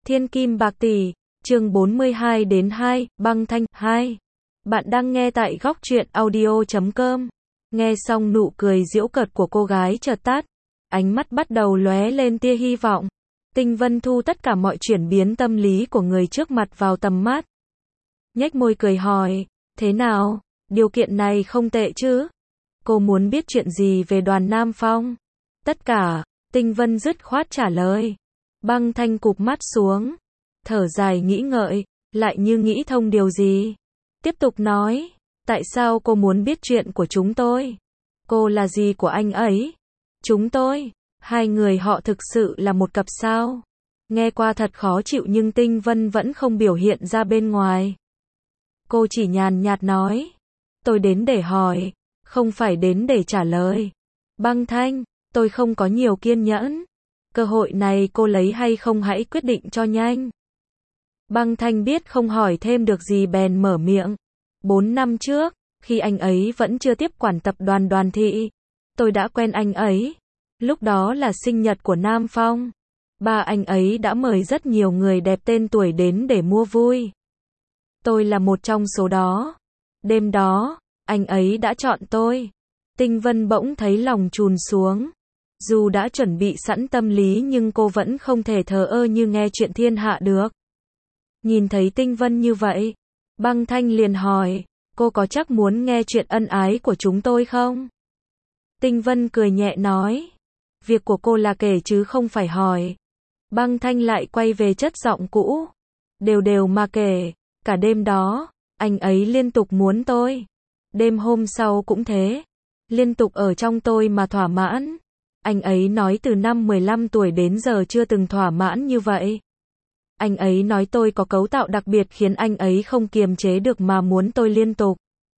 Thiên kim bạc tỷ, chương 42 đến 2, băng thanh 2. Bạn đang nghe tại góc truyện audio.com. Nghe xong nụ cười giễu cợt của cô gái chợt tắt, ánh mắt bắt đầu lóe lên tia hy vọng. Tinh Vân thu tất cả mọi chuyển biến tâm lý của người trước mặt vào tầm mắt. Nhếch môi cười hỏi, thế nào, điều kiện này không tệ chứ? Cô muốn biết chuyện gì về Đoàn Nam Phong? Tất cả, Tinh Vân dứt khoát trả lời. Băng thanh cụp mắt xuống, thở dài nghĩ ngợi, lại như nghĩ thông điều gì. Tiếp tục nói, tại sao cô muốn biết chuyện của chúng tôi? Cô là gì của anh ấy? Chúng tôi, hai người họ thực sự là một cặp sao? Nghe qua thật khó chịu nhưng Tinh Vân vẫn không biểu hiện ra bên ngoài. Cô chỉ nhàn nhạt nói, tôi đến để hỏi, không phải đến để trả lời. Băng thanh, tôi không có nhiều kiên nhẫn. Cơ hội này cô lấy hay không hãy quyết định cho nhanh. Băng thanh biết không hỏi thêm được gì bèn mở miệng. 4 năm trước, khi anh ấy vẫn chưa tiếp quản tập đoàn Đoàn Thị, tôi đã quen anh ấy. Lúc đó là sinh nhật của Nam Phong. Ba anh ấy đã mời rất nhiều người đẹp tên tuổi đến để mua vui. Tôi là một trong số đó. Đêm đó, anh ấy đã chọn tôi. Tinh Vân bỗng thấy lòng trùn xuống. Dù đã chuẩn bị sẵn tâm lý nhưng cô vẫn không thể thờ ơ như nghe chuyện thiên hạ được. Nhìn thấy Tinh Vân như vậy, Băng Thanh liền hỏi, cô có chắc muốn nghe chuyện ân ái của chúng tôi không? Tinh Vân cười nhẹ nói, việc của cô là kể chứ không phải hỏi. Băng Thanh lại quay về chất giọng cũ, đều đều mà kể, cả đêm đó, anh ấy liên tục muốn tôi. Đêm hôm sau cũng thế, liên tục ở trong tôi mà thỏa mãn. Anh ấy nói từ năm 15 tuổi đến giờ chưa từng thỏa mãn như vậy. Anh ấy nói tôi có cấu tạo đặc biệt khiến anh ấy không kiềm chế được mà muốn tôi liên tục.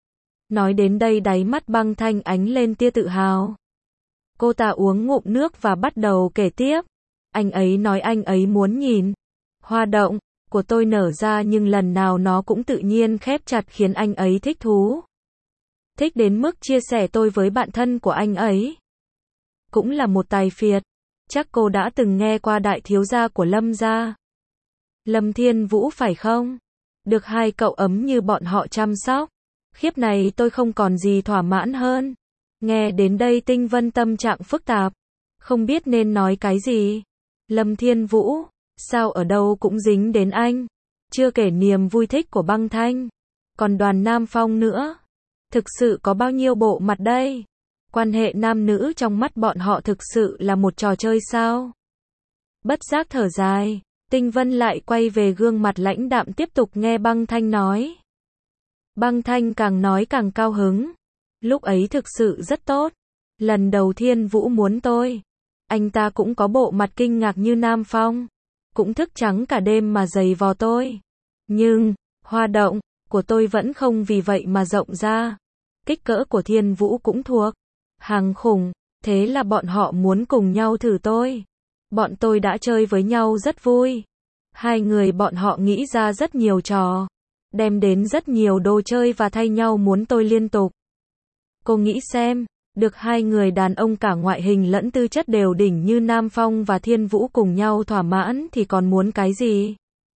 Nói đến đây đáy mắt Băng Thanh ánh lên tia tự hào. Cô ta uống ngụm nước và bắt đầu kể tiếp. Anh ấy nói anh ấy muốn nhìn hoa động của tôi nở ra nhưng lần nào nó cũng tự nhiên khép chặt khiến anh ấy thích thú. Thích đến mức chia sẻ tôi với bạn thân của anh ấy. Cũng là một tài phiệt. Chắc cô đã từng nghe qua đại thiếu gia của Lâm gia. Lâm Thiên Vũ phải không? Được hai cậu ấm như bọn họ chăm sóc. Khiếp này tôi không còn gì thỏa mãn hơn. Nghe đến đây Tinh Vân tâm trạng phức tạp. Không biết nên nói cái gì. Lâm Thiên Vũ, sao ở đâu cũng dính đến anh. Chưa kể niềm vui thích của Băng Thanh. Còn Đoàn Nam Phong nữa. Thực sự có bao nhiêu bộ mặt đây? Quan hệ nam nữ trong mắt bọn họ thực sự là một trò chơi sao? Bất giác thở dài, Tinh Vân lại quay về gương mặt lãnh đạm tiếp tục nghe Băng Thanh nói. Băng Thanh càng nói càng cao hứng. Lúc ấy thực sự rất tốt. Lần đầu Thiên Vũ muốn tôi. Anh ta cũng có bộ mặt kinh ngạc như Nam Phong. Cũng thức trắng cả đêm mà giày vò tôi. Nhưng, hoa động của tôi vẫn không vì vậy mà rộng ra. Kích cỡ của Thiên Vũ cũng thuộc hàng khủng, thế là bọn họ muốn cùng nhau thử tôi. Bọn tôi đã chơi với nhau rất vui. Hai người bọn họ nghĩ ra rất nhiều trò, đem đến rất nhiều đồ chơi và thay nhau muốn tôi liên tục. Cô nghĩ xem, được hai người đàn ông cả ngoại hình lẫn tư chất đều đỉnh như Nam Phong và Thiên Vũ cùng nhau thỏa mãn thì còn muốn cái gì?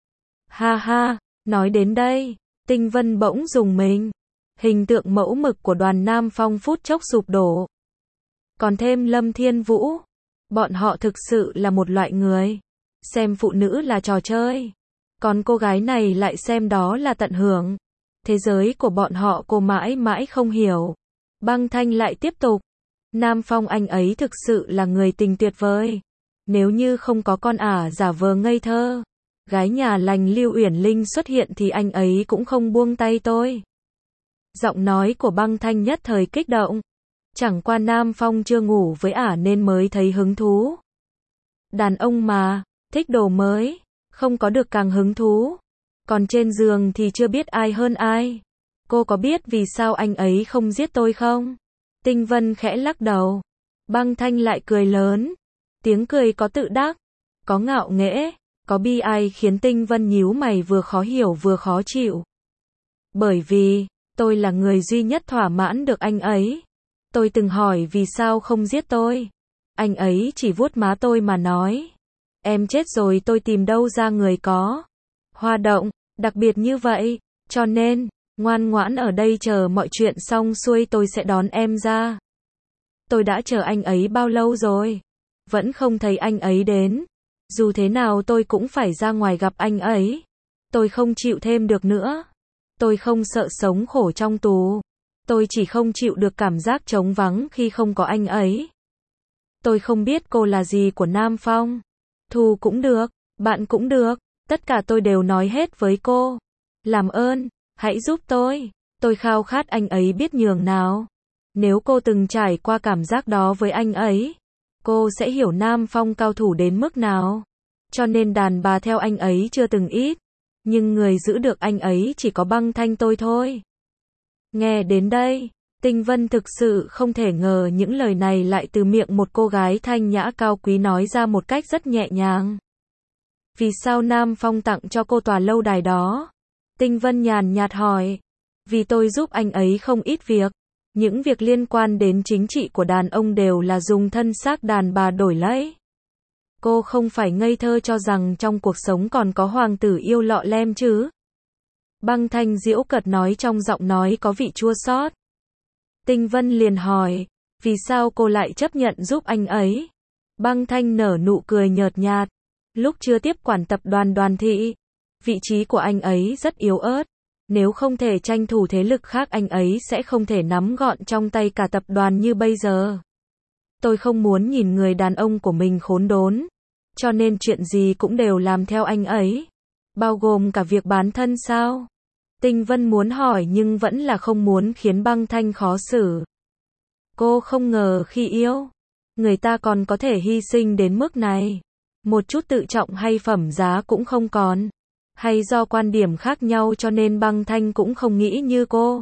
Ha ha, nói đến đây, Tinh Vân bỗng rùng mình. Hình tượng mẫu mực của Đoàn Nam Phong phút chốc sụp đổ. Còn thêm Lâm Thiên Vũ, bọn họ thực sự là một loại người xem phụ nữ là trò chơi, còn cô gái này lại xem đó là tận hưởng. Thế giới của bọn họ cô mãi mãi không hiểu. Băng Thanh lại tiếp tục, Nam Phong anh ấy thực sự là người tình tuyệt vời. Nếu như không có con ả giả vờ ngây thơ, gái nhà lành Lưu Uyển Linh xuất hiện thì anh ấy cũng không buông tay tôi. Giọng nói của Băng Thanh nhất thời kích động. Chẳng qua Nam Phong chưa ngủ với ả nên mới thấy hứng thú. Đàn ông mà, thích đồ mới, không có được càng hứng thú. Còn trên giường thì chưa biết ai hơn ai. Cô có biết vì sao anh ấy không giết tôi không? Tinh Vân khẽ lắc đầu. Băng Thanh lại cười lớn. Tiếng cười có tự đắc, có ngạo nghễ, có bi ai khiến Tinh Vân nhíu mày vừa khó hiểu vừa khó chịu. Bởi vì tôi là người duy nhất thỏa mãn được anh ấy. Tôi từng hỏi vì sao không giết tôi. Anh ấy chỉ vuốt má tôi mà nói. Em chết rồi, tôi tìm đâu ra người có hoa động đặc biệt như vậy, cho nên, ngoan ngoãn ở đây chờ mọi chuyện xong xuôi tôi sẽ đón em ra. Tôi đã chờ anh ấy bao lâu rồi, vẫn không thấy anh ấy đến. Dù thế nào tôi cũng phải ra ngoài gặp anh ấy. Tôi không chịu thêm được nữa. Tôi không sợ sống khổ trong tù. Tôi chỉ không chịu được cảm giác trống vắng khi không có anh ấy. Tôi không biết cô là gì của Nam Phong. Thù cũng được, bạn cũng được, tất cả tôi đều nói hết với cô. Làm ơn, hãy giúp tôi khao khát anh ấy biết nhường nào. Nếu cô từng trải qua cảm giác đó với anh ấy, cô sẽ hiểu Nam Phong cao thủ đến mức nào. Cho nên đàn bà theo anh ấy chưa từng ít, nhưng người giữ được anh ấy chỉ có Băng Thanh tôi thôi. Nghe đến đây, Tinh Vân thực sự không thể ngờ những lời này lại từ miệng một cô gái thanh nhã cao quý nói ra một cách rất nhẹ nhàng. Vì sao Nam Phong tặng cho cô tòa lâu đài đó? Tinh Vân nhàn nhạt hỏi. Vì tôi giúp anh ấy không ít việc. Những việc liên quan đến chính trị của đàn ông đều là dùng thân xác đàn bà đổi lấy. Cô không phải ngây thơ cho rằng trong cuộc sống còn có hoàng tử yêu lọ lem chứ? Băng Thanh giễu cợt nói trong giọng nói có vị chua xót. Tinh Vân liền hỏi, vì sao cô lại chấp nhận giúp anh ấy? Băng Thanh nở nụ cười nhợt nhạt. Lúc chưa tiếp quản tập đoàn Đoàn Thị, vị trí của anh ấy rất yếu ớt. Nếu không thể tranh thủ thế lực khác anh ấy sẽ không thể nắm gọn trong tay cả tập đoàn như bây giờ. Tôi không muốn nhìn người đàn ông của mình khốn đốn. Cho nên chuyện gì cũng đều làm theo anh ấy. Bao gồm cả việc bán thân sao? Tinh Vân muốn hỏi nhưng vẫn là không muốn khiến Băng Thanh khó xử. Cô không ngờ khi yêu, người ta còn có thể hy sinh đến mức này. Một chút tự trọng hay phẩm giá cũng không còn. Hay do quan điểm khác nhau cho nên Băng Thanh cũng không nghĩ như cô.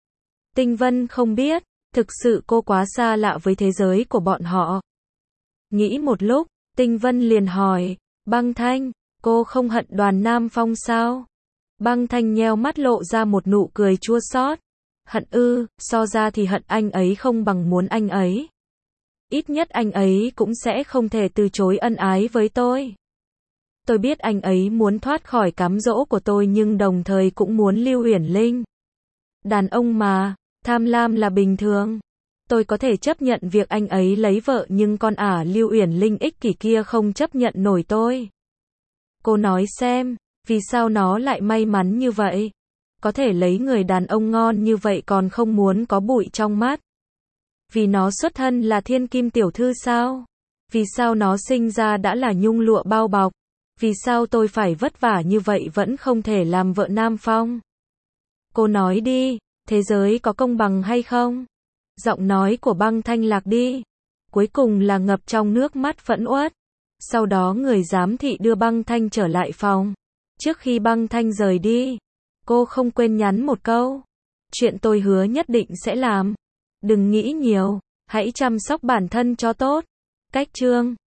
Tinh Vân không biết, thực sự cô quá xa lạ với thế giới của bọn họ. Nghĩ một lúc, Tinh Vân liền hỏi, Băng Thanh, cô không hận Đoàn Nam Phong sao? Băng Thanh nheo mắt lộ ra một nụ cười chua xót. Hận ư, so ra thì hận anh ấy không bằng muốn anh ấy. Ít nhất anh ấy cũng sẽ không thể từ chối ân ái với tôi. Tôi biết anh ấy muốn thoát khỏi cám dỗ của tôi nhưng đồng thời cũng muốn Lưu Uyển Linh. Đàn ông mà, tham lam là bình thường. Tôi có thể chấp nhận việc anh ấy lấy vợ nhưng con ả Lưu Uyển Linh ích kỷ kia không chấp nhận nổi tôi. Cô nói xem, vì sao nó lại may mắn như vậy? Có thể lấy người đàn ông ngon như vậy còn không muốn có bụi trong mắt. Vì nó xuất thân là thiên kim tiểu thư sao? Vì sao nó sinh ra đã là nhung lụa bao bọc? Vì sao tôi phải vất vả như vậy vẫn không thể làm vợ Nam Phong? Cô nói đi, thế giới có công bằng hay không? Giọng nói của Băng Thanh lạc đi. Cuối cùng là ngập trong nước mắt phẫn uất. Sau đó người giám thị đưa Băng Thanh trở lại phòng. Trước khi Băng Thanh rời đi, cô không quên nhắn một câu. Chuyện tôi hứa nhất định sẽ làm. Đừng nghĩ nhiều, hãy chăm sóc bản thân cho tốt. Cách chương